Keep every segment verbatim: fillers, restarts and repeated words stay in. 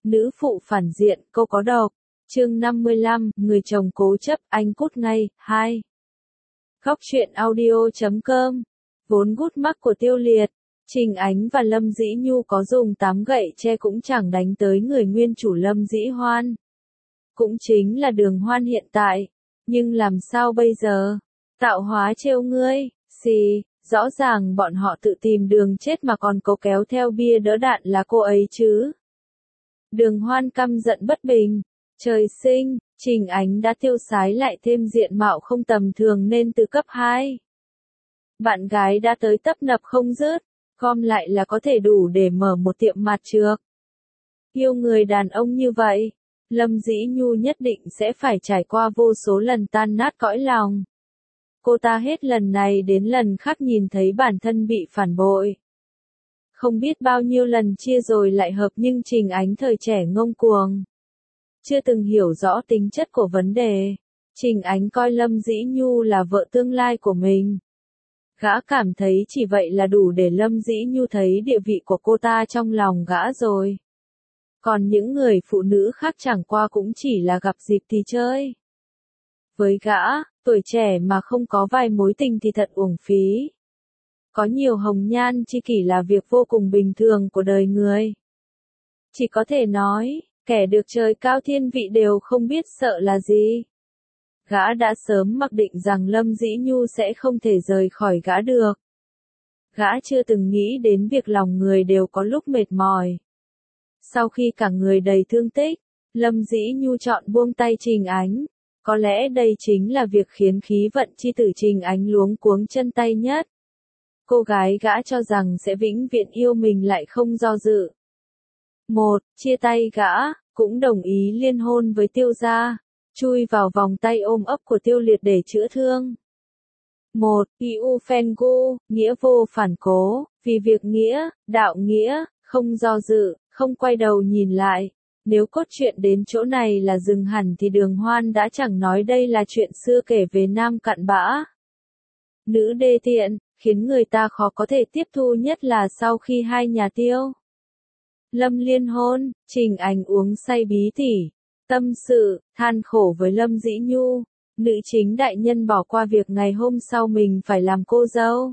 Nữ phụ phản diện, câu có độc. Chương năm mươi lăm, người chồng cố chấp, anh cút ngay. Hai. Góc truyện audio chấm com. Vốn gút mắc của Tiêu Liệt, Trình Ánh và Lâm Dĩ Nhu có dùng tám gậy tre cũng chẳng đánh tới người nguyên chủ Lâm Dĩ Hoan. Cũng chính là Đường Hoan hiện tại. Nhưng làm sao bây giờ? Tạo hóa trêu ngươi, xì, rõ ràng bọn họ tự tìm đường chết mà còn cố kéo theo bia đỡ đạn là cô ấy chứ. Đường Hoan căm giận bất bình. Trời sinh, Trình Ánh đã tiêu sái lại thêm diện mạo không tầm thường nên từ cấp hai. Bạn gái đã tới tấp nập không dứt, gom lại là có thể đủ để mở một tiệm mặt trược. Yêu người đàn ông như vậy, Lâm Dĩ Nhu nhất định sẽ phải trải qua vô số lần tan nát cõi lòng. Cô ta hết lần này đến lần khác nhìn thấy bản thân bị phản bội. Không biết bao nhiêu lần chia rồi lại hợp nhưng Trình Ánh thời trẻ ngông cuồng. Chưa từng hiểu rõ tính chất của vấn đề. Trình Ánh coi Lâm Dĩ Nhu là vợ tương lai của mình. Gã cảm thấy chỉ vậy là đủ để Lâm Dĩ Nhu thấy địa vị của cô ta trong lòng gã rồi. Còn những người phụ nữ khác chẳng qua cũng chỉ là gặp dịp thì chơi. Với gã, tuổi trẻ mà không có vài mối tình thì thật uổng phí. Có nhiều hồng nhan tri kỷ là việc vô cùng bình thường của đời người. Chỉ có thể nói, kẻ được trời cao thiên vị đều không biết sợ là gì. Gã đã sớm mặc định rằng Lâm Dĩ Nhu sẽ không thể rời khỏi gã được. Gã chưa từng nghĩ đến việc lòng người đều có lúc mệt mỏi. Sau khi cả người đầy thương tích, Lâm Dĩ Nhu chọn buông tay Trình Ánh. Có lẽ đây chính là việc khiến khí vận chi tử Trình Ánh luống cuống chân tay nhất. Cô gái gã cho rằng sẽ vĩnh viễn yêu mình lại không do dự. Một, chia tay gã, cũng đồng ý liên hôn với Tiêu gia, chui vào vòng tay ôm ấp của Tiêu Liệt để chữa thương. Một, iu phen gu, nghĩa vô phản cố, vì việc nghĩa, đạo nghĩa, không do dự, không quay đầu nhìn lại. Nếu cốt truyện đến chỗ này là dừng hẳn thì Đường Hoan đã chẳng nói đây là chuyện xưa kể về nam cặn bã. Nữ đê tiện, khiến người ta khó có thể tiếp thu nhất là sau khi hai nhà Tiêu Lâm liên hôn, Trình Ánh uống say bí tỉ, tâm sự, than khổ với Lâm Dĩ Nhu, nữ chính đại nhân bỏ qua việc ngày hôm sau mình phải làm cô dâu.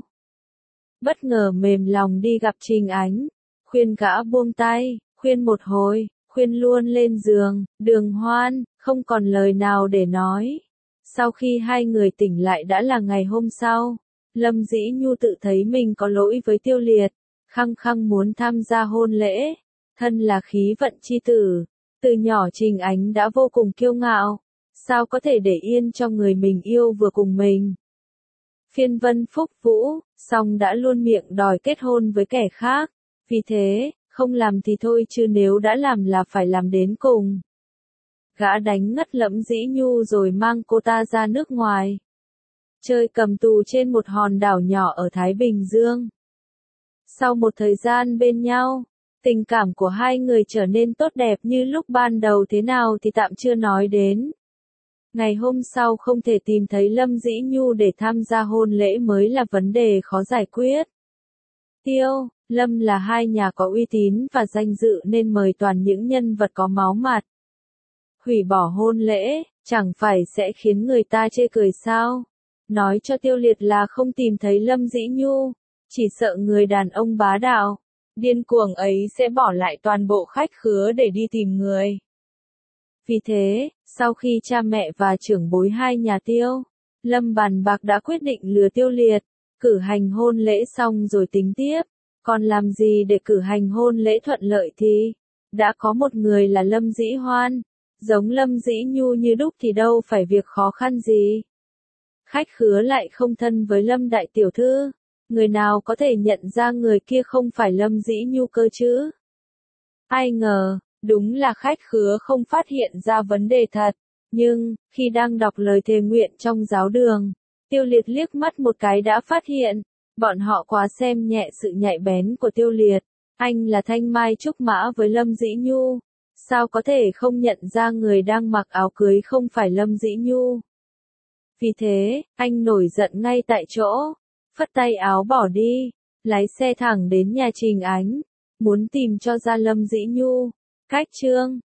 Bất ngờ mềm lòng đi gặp Trình Ánh, khuyên gã buông tay, khuyên một hồi, khuyên luôn lên giường, Đường Hoan, không còn lời nào để nói. Sau khi hai người tỉnh lại đã là ngày hôm sau, Lâm Dĩ Nhu tự thấy mình có lỗi với Tiêu Liệt, khăng khăng muốn tham gia hôn lễ. Thân là khí vận chi tử, từ nhỏ Trình Ánh đã vô cùng kiêu ngạo, sao có thể để yên cho người mình yêu vừa cùng mình. Phiên vân phúc vũ, song đã luôn miệng đòi kết hôn với kẻ khác, vì thế, không làm thì thôi chứ nếu đã làm là phải làm đến cùng. Gã đánh ngất Lâm Dĩ Nhu rồi mang cô ta ra nước ngoài. Chơi cầm tù trên một hòn đảo nhỏ ở Thái Bình Dương. Sau một thời gian bên nhau, tình cảm của hai người trở nên tốt đẹp như lúc ban đầu thế nào thì tạm chưa nói đến. Ngày hôm sau không thể tìm thấy Lâm Dĩ Nhu để tham gia hôn lễ mới là vấn đề khó giải quyết. Tiêu, Lâm là hai nhà có uy tín và danh dự nên mời toàn những nhân vật có máu mặt. Hủy bỏ hôn lễ, chẳng phải sẽ khiến người ta chê cười sao? Nói cho Tiêu Liệt là không tìm thấy Lâm Dĩ Nhu, chỉ sợ người đàn ông bá đạo, điên cuồng ấy sẽ bỏ lại toàn bộ khách khứa để đi tìm người. Vì thế, sau khi cha mẹ và trưởng bối hai nhà Tiêu Lâm bàn bạc đã quyết định lừa Tiêu Liệt, cử hành hôn lễ xong rồi tính tiếp. Còn làm gì để cử hành hôn lễ thuận lợi thì đã có một người là Lâm Dĩ Hoan, giống Lâm Dĩ Nhu như đúc thì đâu phải việc khó khăn gì. Khách khứa lại không thân với Lâm đại tiểu thư, người nào có thể nhận ra người kia không phải Lâm Dĩ Nhu cơ chứ? Ai ngờ, đúng là khách khứa không phát hiện ra vấn đề thật, nhưng, khi đang đọc lời thề nguyện trong giáo đường, Tiêu Liệt liếc mắt một cái đã phát hiện, bọn họ quá xem nhẹ sự nhạy bén của Tiêu Liệt. Anh là thanh mai trúc mã với Lâm Dĩ Nhu, sao có thể không nhận ra người đang mặc áo cưới không phải Lâm Dĩ Nhu? Vì thế, anh nổi giận ngay tại chỗ, phất tay áo bỏ đi, lái xe thẳng đến nhà Trình Ánh, muốn tìm cho ra Lâm Dĩ Nhu. Khách trương.